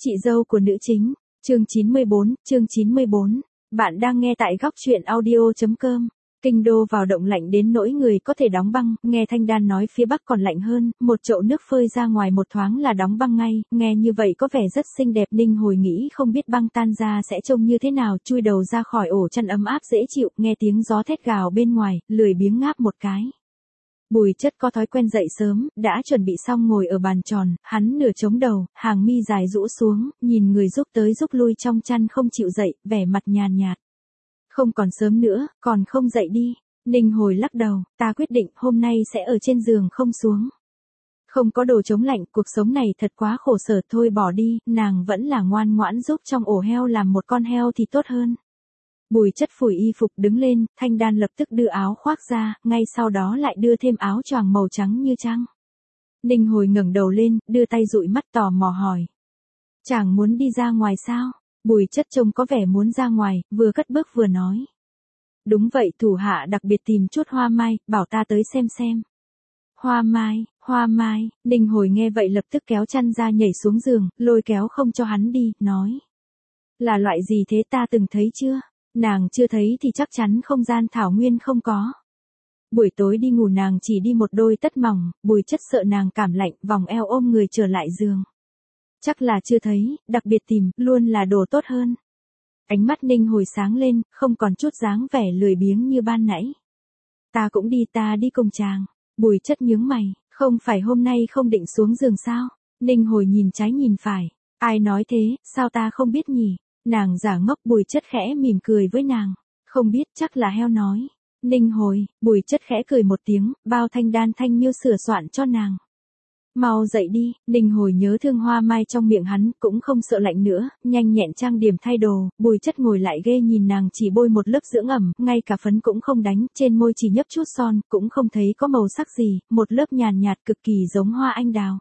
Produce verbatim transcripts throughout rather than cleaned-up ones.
Chị dâu của nữ chính, chương chín mươi bốn, chương chín mươi bốn. Bạn đang nghe tại góc truyện audio.com. Kinh đô vào động lạnh đến nỗi người có thể đóng băng, nghe Thanh Đan nói phía Bắc còn lạnh hơn, một chậu nước phơi ra ngoài một thoáng là đóng băng ngay, nghe như vậy có vẻ rất xinh đẹp. Ninh hồi nghĩ không biết băng tan ra sẽ trông như thế nào, chui đầu ra khỏi ổ chăn ấm áp dễ chịu, nghe tiếng gió thét gào bên ngoài, lười biếng ngáp một cái. Bùi Chất có thói quen dậy sớm, đã chuẩn bị xong ngồi ở bàn tròn, hắn nửa chống đầu, hàng mi dài rũ xuống, nhìn người giúp tới giúp lui trong chăn không chịu dậy, vẻ mặt nhàn nhạt. Không còn sớm nữa, còn không dậy đi. Ninh hồi lắc đầu, ta quyết định hôm nay sẽ ở trên giường không xuống. Không có đồ chống lạnh, cuộc sống này thật quá khổ sở, thôi bỏ đi, nàng vẫn là ngoan ngoãn giúp trong ổ heo làm một con heo thì tốt hơn. Bùi Chất phủi y phục đứng lên, Thanh Đan lập tức đưa áo khoác ra, ngay sau đó lại đưa thêm áo choàng màu trắng như trăng. Ninh hồi ngẩng đầu lên, đưa tay dụi mắt tò mò hỏi. Chàng muốn đi ra ngoài sao? Bùi Chất trông có vẻ muốn ra ngoài, vừa cất bước vừa nói. Đúng vậy, thủ hạ đặc biệt tìm chút hoa mai, bảo ta tới xem xem. Hoa mai, hoa mai, Ninh hồi nghe vậy lập tức kéo chăn ra nhảy xuống giường, lôi kéo không cho hắn đi, nói. Là loại gì thế, ta từng thấy chưa? Nàng chưa thấy thì chắc chắn không gian thảo nguyên không có. Buổi tối đi ngủ nàng chỉ đi một đôi tất mỏng, Bùi Chất sợ nàng cảm lạnh, vòng eo ôm người trở lại giường. Chắc là chưa thấy, đặc biệt tìm, luôn là đồ tốt hơn. Ánh mắt Ninh hồi sáng lên, không còn chút dáng vẻ lười biếng như ban nãy. Ta cũng đi, ta đi cùng chàng. Bùi Chất nhướng mày, không phải hôm nay không định xuống giường sao? Ninh hồi nhìn trái nhìn phải. Ai nói thế, sao ta không biết nhỉ? Nàng giả ngốc. Bùi Chất khẽ mỉm cười với nàng. Không biết, chắc là heo nói. Ninh hồi, Bùi Chất khẽ cười một tiếng, bao Thanh Đan thanh miêu sửa soạn cho nàng. Mau dậy đi. Ninh hồi nhớ thương hoa mai trong miệng hắn, cũng không sợ lạnh nữa, nhanh nhẹn trang điểm thay đồ. Bùi Chất ngồi lại ghê nhìn nàng chỉ bôi một lớp dưỡng ẩm, ngay cả phấn cũng không đánh, trên môi chỉ nhấp chút son, cũng không thấy có màu sắc gì, một lớp nhàn nhạt cực kỳ giống hoa anh đào.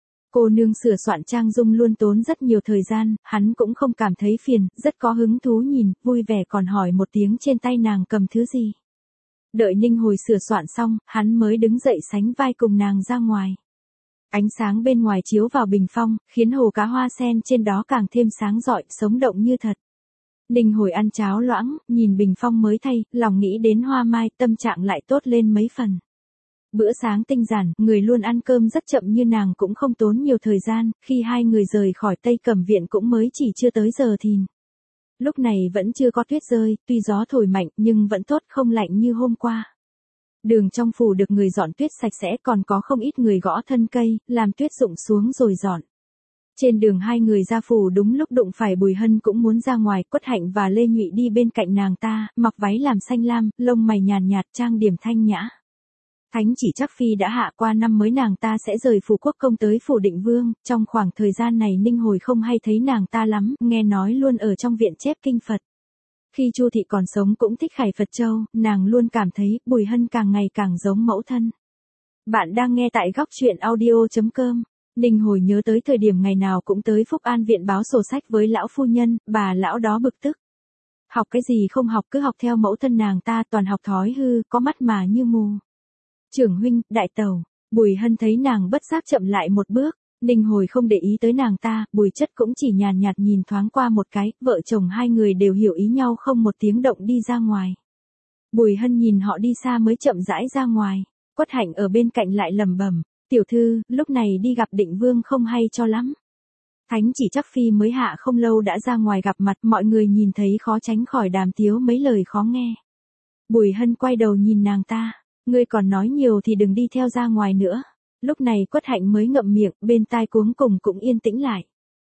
Cô nương sửa soạn trang dung luôn tốn rất nhiều thời gian, hắn cũng không cảm thấy phiền, rất có hứng thú nhìn, vui vẻ còn hỏi một tiếng trên tay nàng cầm thứ gì. Đợi Ninh hồi sửa soạn xong, hắn mới đứng dậy sánh vai cùng nàng ra ngoài. Ánh sáng bên ngoài chiếu vào bình phong, khiến hồ cá hoa sen trên đó càng thêm sáng rọi, sống động như thật. Ninh hồi ăn cháo loãng, nhìn bình phong mới thay, lòng nghĩ đến hoa mai, tâm trạng lại tốt lên mấy phần. Bữa sáng tinh giản, người luôn ăn cơm rất chậm như nàng cũng không tốn nhiều thời gian, khi hai người rời khỏi Tây Cẩm Viện cũng mới chỉ chưa tới giờ thìn. Lúc này vẫn chưa có tuyết rơi, tuy gió thổi mạnh nhưng vẫn tốt, không lạnh như hôm qua. Đường trong phủ được người dọn tuyết sạch sẽ, còn có không ít người gõ thân cây, làm tuyết rụng xuống rồi dọn. Trên đường hai người ra phủ đúng lúc đụng phải Bùi Hân cũng muốn ra ngoài, Quất Hạnh và Lê Nhụy đi bên cạnh nàng ta, mặc váy làm xanh lam, lông mày nhàn nhạt, trang điểm thanh nhã. Thánh chỉ Trắc Phi đã hạ qua năm mới nàng ta sẽ rời phủ quốc công tới phủ Định Vương, trong khoảng thời gian này Ninh hồi không hay thấy nàng ta lắm, nghe nói luôn ở trong viện chép kinh Phật. Khi Chu thị còn sống cũng thích khải Phật châu, nàng luôn cảm thấy Bùi Hân càng ngày càng giống mẫu thân. Bạn đang nghe tại góc truyện audio.com. Ninh hồi nhớ tới thời điểm ngày nào cũng tới Phúc An viện báo sổ sách với lão phu nhân, bà lão đó bực tức. Học cái gì không học, cứ học theo mẫu thân nàng ta, toàn học thói hư, có mắt mà như mù. Trưởng huynh, đại tẩu. Bùi Hân thấy nàng bất giác chậm lại một bước. Ninh hồi không để ý tới nàng ta, Bùi Chất cũng chỉ nhàn nhạt nhìn thoáng qua một cái, vợ chồng hai người đều hiểu ý nhau, không một tiếng động đi ra ngoài. Bùi Hân nhìn họ đi xa mới chậm rãi ra ngoài. Quất Hạnh ở bên cạnh lại lẩm bẩm, tiểu thư, lúc này đi gặp Định Vương không hay cho lắm. Thánh chỉ Trắc Phi mới hạ không lâu đã ra ngoài gặp mặt, mọi người nhìn thấy khó tránh khỏi đàm tiếu mấy lời khó nghe. Bùi Hân quay đầu nhìn nàng ta, ngươi còn nói nhiều thì đừng đi theo ra ngoài nữa. Lúc này Quất Hạnh mới ngậm miệng, bên tai cuống cùng cũng yên tĩnh lại.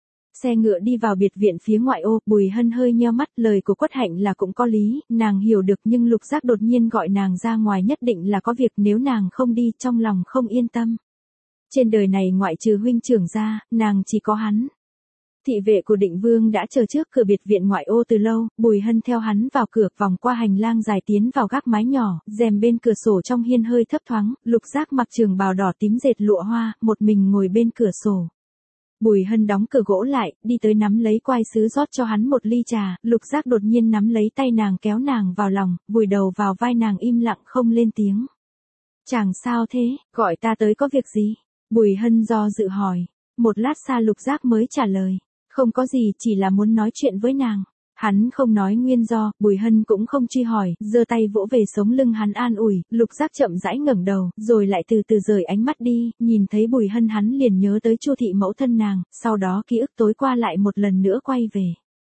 Xe ngựa đi vào biệt viện phía ngoại ô, Bùi Hân hơi nheo mắt, lời của Quất Hạnh là cũng có lý, nàng hiểu được, nhưng Lục Giác đột nhiên gọi nàng ra ngoài nhất định là có việc, nếu nàng không đi trong lòng không yên tâm. Trên đời này ngoại trừ huynh trưởng ra, nàng chỉ có hắn. Thị vệ của Định Vương đã chờ trước cửa biệt viện ngoại ô từ lâu, Bùi Hân theo hắn vào cửa, vòng qua hành lang dài tiến vào gác mái nhỏ, rèm bên cửa sổ trong hiên hơi thấp thoáng, Lục Giác mặc trường bào đỏ tím dệt lụa hoa, một mình ngồi bên cửa sổ. Bùi Hân đóng cửa gỗ lại, đi tới nắm lấy quai sứ rót cho hắn một ly trà, Lục Giác đột nhiên nắm lấy tay nàng kéo nàng vào lòng, vùi đầu vào vai nàng im lặng không lên tiếng. Chàng sao thế, gọi ta tới có việc gì? Bùi Hân do dự hỏi. Một lát xa Lục Giác mới trả lời. Không có gì, chỉ là muốn nói chuyện với nàng. Hắn không nói nguyên do, Bùi Hân cũng không truy hỏi, giơ tay vỗ về sống lưng hắn an ủi, Lục Giác chậm rãi ngẩng đầu, rồi lại từ từ rời ánh mắt đi, nhìn thấy Bùi Hân hắn liền nhớ tới Chu thị mẫu thân nàng, sau đó ký ức tối qua lại một lần nữa quay về.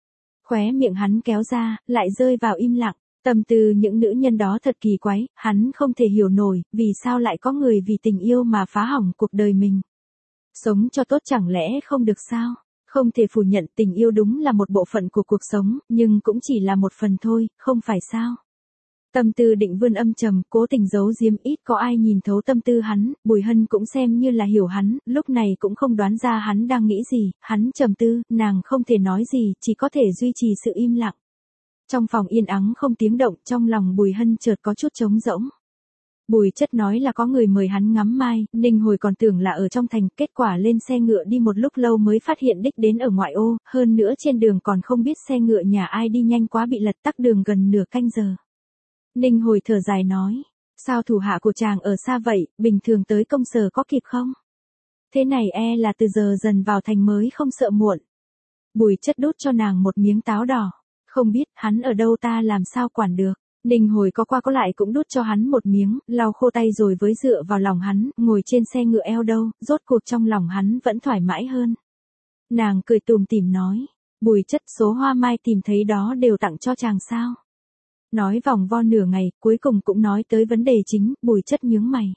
Khóe miệng hắn kéo ra, lại rơi vào im lặng, tâm tư những nữ nhân đó thật kỳ quái, hắn không thể hiểu nổi, vì sao lại có người vì tình yêu mà phá hỏng cuộc đời mình. Sống cho tốt chẳng lẽ không được sao? Không thể phủ nhận tình yêu đúng là một bộ phận của cuộc sống, nhưng cũng chỉ là một phần thôi, không phải sao? Tâm tư Định Vươn âm trầm, cố tình giấu giếm, ít có ai nhìn thấu tâm tư hắn, Bùi Hân cũng xem như là hiểu hắn, lúc này cũng không đoán ra hắn đang nghĩ gì, hắn trầm tư, nàng không thể nói gì, chỉ có thể duy trì sự im lặng. Trong phòng yên ắng không tiếng động, trong lòng Bùi Hân chợt có chút trống rỗng. Bùi Chất nói là có người mời hắn ngắm mai, Ninh hồi còn tưởng là ở trong thành, kết quả lên xe ngựa đi một lúc lâu mới phát hiện đích đến ở ngoại ô, hơn nữa trên đường còn không biết xe ngựa nhà ai đi nhanh quá bị lật tắc đường gần nửa canh giờ. Ninh hồi thở dài nói, sao thủ hạ của chàng ở xa vậy, bình thường tới công sở có kịp không? Thế này e là từ giờ dần vào thành mới không sợ muộn. Bùi Chất đút cho nàng một miếng táo đỏ, không biết hắn ở đâu ta làm sao quản được. Ninh hồi có qua có lại cũng đút cho hắn một miếng, lau khô tay rồi với dựa vào lòng hắn, ngồi trên xe ngựa eo đâu, rốt cuộc trong lòng hắn vẫn thoải mái hơn. Nàng cười tùm tìm nói, Bùi Chất số hoa mai tìm thấy đó đều tặng cho chàng sao. Nói vòng vo nửa ngày, cuối cùng cũng nói tới vấn đề chính, Bùi Chất nhướng mày.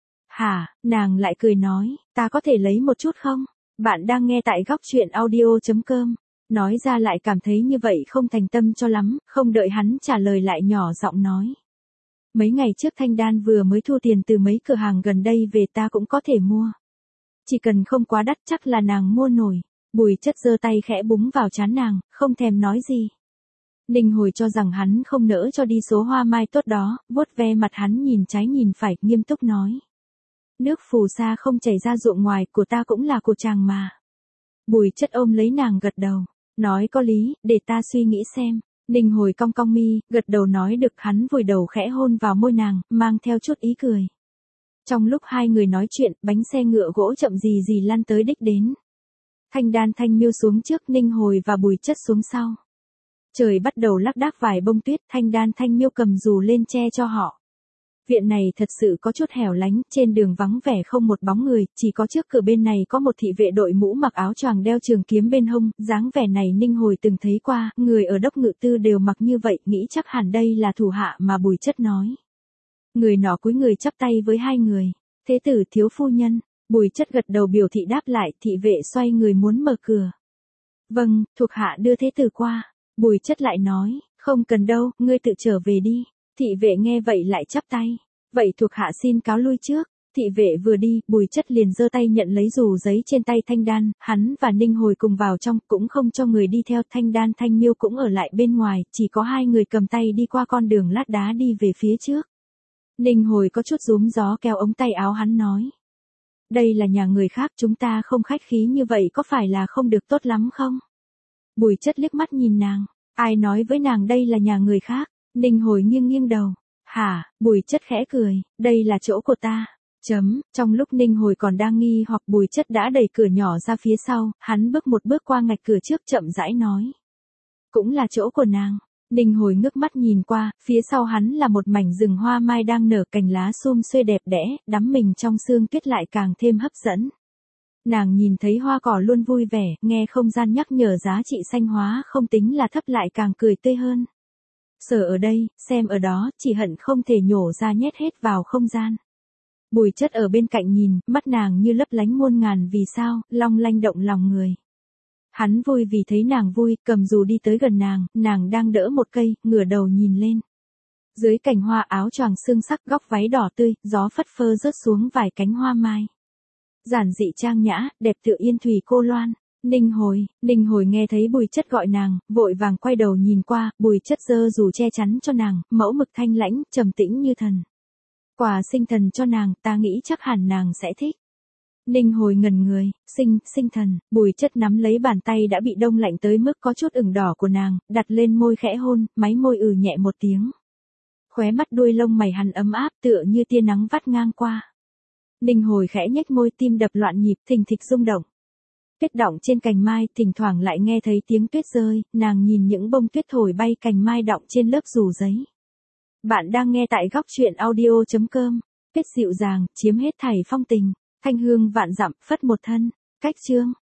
Hả, nàng lại cười nói, ta có thể lấy một chút không? Bạn đang nghe tại góc truyện audio chấm com. Nói ra lại cảm thấy như vậy không thành tâm cho lắm, không đợi hắn trả lời lại nhỏ giọng nói. Mấy ngày trước Thanh Đan vừa mới thu tiền từ mấy cửa hàng gần đây về, ta cũng có thể mua. Chỉ cần không quá đắt chắc là nàng mua nổi. Bùi Chất giơ tay khẽ búng vào trán nàng, không thèm nói gì. Ninh hồi cho rằng hắn không nỡ cho đi số hoa mai tốt đó, vuốt ve mặt hắn nhìn trái nhìn phải, nghiêm túc nói. Nước phù sa không chảy ra ruộng ngoài, của ta cũng là của chàng mà. Bùi Chất ôm lấy nàng gật đầu. Nói có lý, để ta suy nghĩ xem. Ninh hồi cong cong mi, gật đầu nói được, hắn vùi đầu khẽ hôn vào môi nàng, mang theo chút ý cười. Trong lúc hai người nói chuyện, bánh xe ngựa gỗ chậm gì gì lăn tới đích đến. Thanh Đan Thanh Miêu xuống trước, Ninh hồi và Bùi Chất xuống sau. Trời bắt đầu lác đác vài bông tuyết, Thanh Đan Thanh Miêu cầm dù lên che cho họ. Viện này thật sự có chút hẻo lánh, trên đường vắng vẻ không một bóng người, chỉ có trước cửa bên này có một thị vệ đội mũ mặc áo choàng đeo trường kiếm bên hông, dáng vẻ này Ninh hồi từng thấy qua, người ở Đốc Ngự Tư đều mặc như vậy, nghĩ chắc hẳn đây là thủ hạ mà Bùi Chất nói. Người nọ cúi người chắp tay với hai người, thế tử thiếu phu nhân, Bùi Chất gật đầu biểu thị đáp lại, thị vệ xoay người muốn mở cửa. Vâng, thuộc hạ đưa thế tử qua, Bùi Chất lại nói, không cần đâu, ngươi tự trở về đi. Thị vệ nghe vậy lại chắp tay. Vậy thuộc hạ xin cáo lui trước. Thị vệ vừa đi, Bùi Chất liền giơ tay nhận lấy dù giấy trên tay Thanh Đan, hắn và Ninh hồi cùng vào trong, cũng không cho người đi theo. Thanh Đan Thanh Miêu cũng ở lại bên ngoài, chỉ có hai người cầm tay đi qua con đường lát đá đi về phía trước. Ninh hồi có chút rúm gió kéo ống tay áo hắn nói. Đây là nhà người khác, chúng ta không khách khí như vậy có phải là không được tốt lắm không? Bùi Chất liếc mắt nhìn nàng, ai nói với nàng đây là nhà người khác? Ninh hồi nghiêng nghiêng đầu. Hả, Bùi Chất khẽ cười, đây là chỗ của ta. Chấm, trong lúc Ninh hồi còn đang nghi hoặc Bùi Chất đã đẩy cửa nhỏ ra phía sau, hắn bước một bước qua ngạch cửa trước chậm rãi nói. Cũng là chỗ của nàng. Ninh hồi ngước mắt nhìn qua, phía sau hắn là một mảnh rừng hoa mai đang nở, cành lá sum xuê đẹp đẽ, đắm mình trong sương tuyết lại càng thêm hấp dẫn. Nàng nhìn thấy hoa cỏ luôn vui vẻ, nghe không gian nhắc nhở giá trị xanh hóa không tính là thấp lại càng cười tươi hơn. Sở ở đây, xem ở đó, chỉ hận không thể nhổ ra nhét hết vào không gian. Bùi Chất ở bên cạnh nhìn, mắt nàng như lấp lánh muôn ngàn vì sao, long lanh động lòng người. Hắn vui vì thấy nàng vui, cầm dù đi tới gần nàng, nàng đang đỡ một cây, ngửa đầu nhìn lên. Dưới cành hoa áo choàng xương sắc, góc váy đỏ tươi, gió phất phơ rớt xuống vài cánh hoa mai. Giản dị trang nhã, đẹp tựa yên thủy cô loan. Ninh hồi, Ninh hồi nghe thấy Bùi Chất gọi nàng, vội vàng quay đầu nhìn qua, Bùi Chất giơ dù che chắn cho nàng, mẫu mực thanh lãnh, trầm tĩnh như thần. Quà sinh thần cho nàng, ta nghĩ chắc hẳn nàng sẽ thích. Ninh hồi ngẩn người, sinh, sinh thần, Bùi Chất nắm lấy bàn tay đã bị đông lạnh tới mức có chút ửng đỏ của nàng, đặt lên môi khẽ hôn, máy môi ừ nhẹ một tiếng. Khóe mắt đuôi lông mày hắn ấm áp tựa như tia nắng vắt ngang qua. Ninh hồi khẽ nhếch môi, tim đập loạn nhịp, thình thịch rung động. Tuyết đọng trên cành mai, thỉnh thoảng lại nghe thấy tiếng tuyết rơi, nàng nhìn những bông tuyết thổi bay cành mai đọng trên lớp dù giấy. Bạn đang nghe tại góc chuyện audio chấm com. Tuyết dịu dàng, chiếm hết thảy phong tình, thanh hương vạn dặm, phất một thân. Cách chương